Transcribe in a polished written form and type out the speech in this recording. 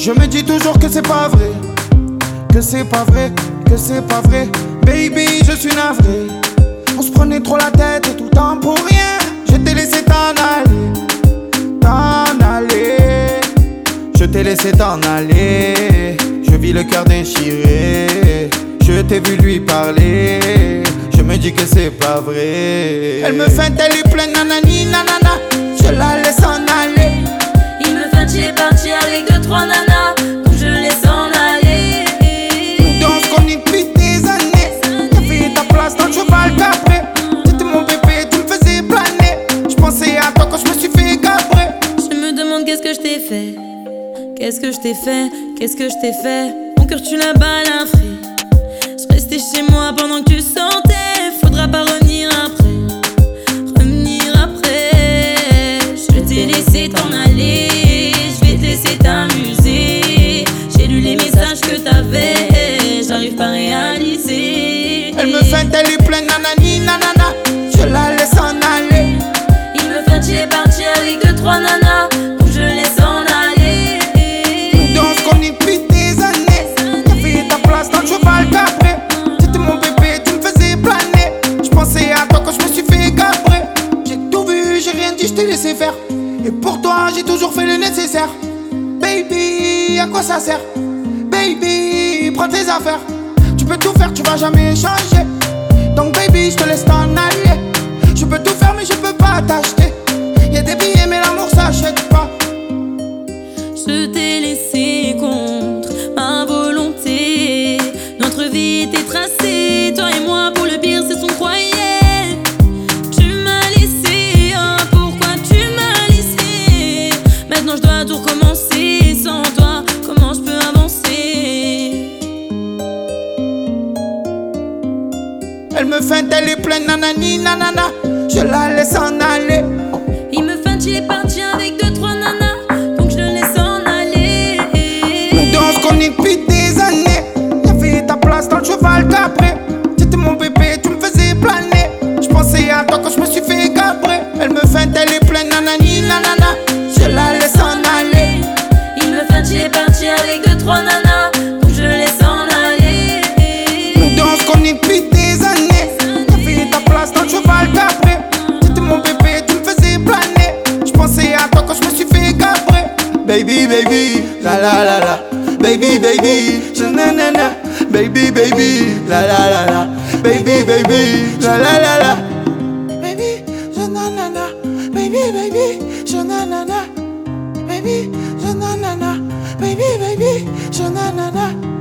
Je me dis toujours que c'est pas vrai, que c'est pas vrai, que c'est pas vrai. Baby, je suis navré. On se prenait trop la tête et tout le temps pour rien. Je t'ai laissé t'en aller, t'en aller. Je t'ai laissé t'en aller. Je vis le cœur déchiré. Je t'ai vu lui parler. Je me dis que c'est pas vrai. Elle me feinte, elle lui plaint, nanani, nanana. Je la laisse en aller. Il me feinte, il est parti avec 2-3 nanas. Donc je laisse en aller. On se connaît depuis des années. T'as fait ta place dans le cheval cabré. T'étais mon bébé, tu me faisais planer. Je pensais à toi quand je me suis fait cabrer. Je me demande qu'est-ce que je t'ai fait. Qu'est-ce que je t'ai fait? Qu'est-ce que je t'ai fait? Mon cœur tu l'as balafré. Je restais chez moi pendant que tu sortais. Faudra pas revenir après. Revenir après. Je t'ai laissé t'en aller. Je vais te laisser t'amuser. J'ai lu les messages que t'avais. J'arrive pas à réaliser. Elle me feinte, elle lui plaint, nanani, nanana. Je la laisse en aller. Il me feinte, il est parti avec 2-3 nanas. Donc je laisse en aller. On se connaît depuis des années. T'as fait ta place dans le cheval cabré. T'étais mon bébé, tu me faisais planer. Je pensais à toi quand je me suis fait cabrer. J'ai tout vu, j'ai rien dit, je t'ai laissé faire. Et pour toi, j'ai toujours fait le nécessaire. Baby, à quoi ça sert? Baby, prends tes affaires. Tu peux tout faire, tu vas jamais changer. Donc baby, je te laisse t'en aller. Je peux tout faire, mais je peux pas t'acheter. Y'a des billets, mais l'amour s'achète pas. Je t'ai laissé contre ma volonté. Notre vie était tracée, toi et moi, pour le pire, c'est ce qu'on croyait. Tu m'as laissé, oh, pourquoi tu m'as laissé? Maintenant je dois tout recommencer. Sans toi, comment je peux avancer? Elle me feinte, elle est pleine, nanani, nanana. Je la laisse en aller. Il me feinte, il est parti avec 2-3 nanas. Donc je le laisse en aller. On se connaît depuis des années. T'as fait ta place dans le cheval cabré. T'étais mon bébé, tu me faisais planer. Je pensais à toi quand je me suis fait cabrer. Elle me feinte, elle est pleine, nanani, nanana. Je la laisse en aller. Il me feinte, il est parti avec 2-3 nanas. Donc je le laisse en aller. On se connaît depuis des années. T'as fait ta place dans le cheval cabré. T'étais mon bébé, tu me faisais planer. Je pensais à toi quand je me suis fait cabrer. Baby, baby, la la la la. Baby, baby, je nanana. Baby, baby, la la la la. Baby, baby, la la la la. Baby, je nanana. Baby, baby, je nanana. Baby, je nanana. Baby, baby, je nanana.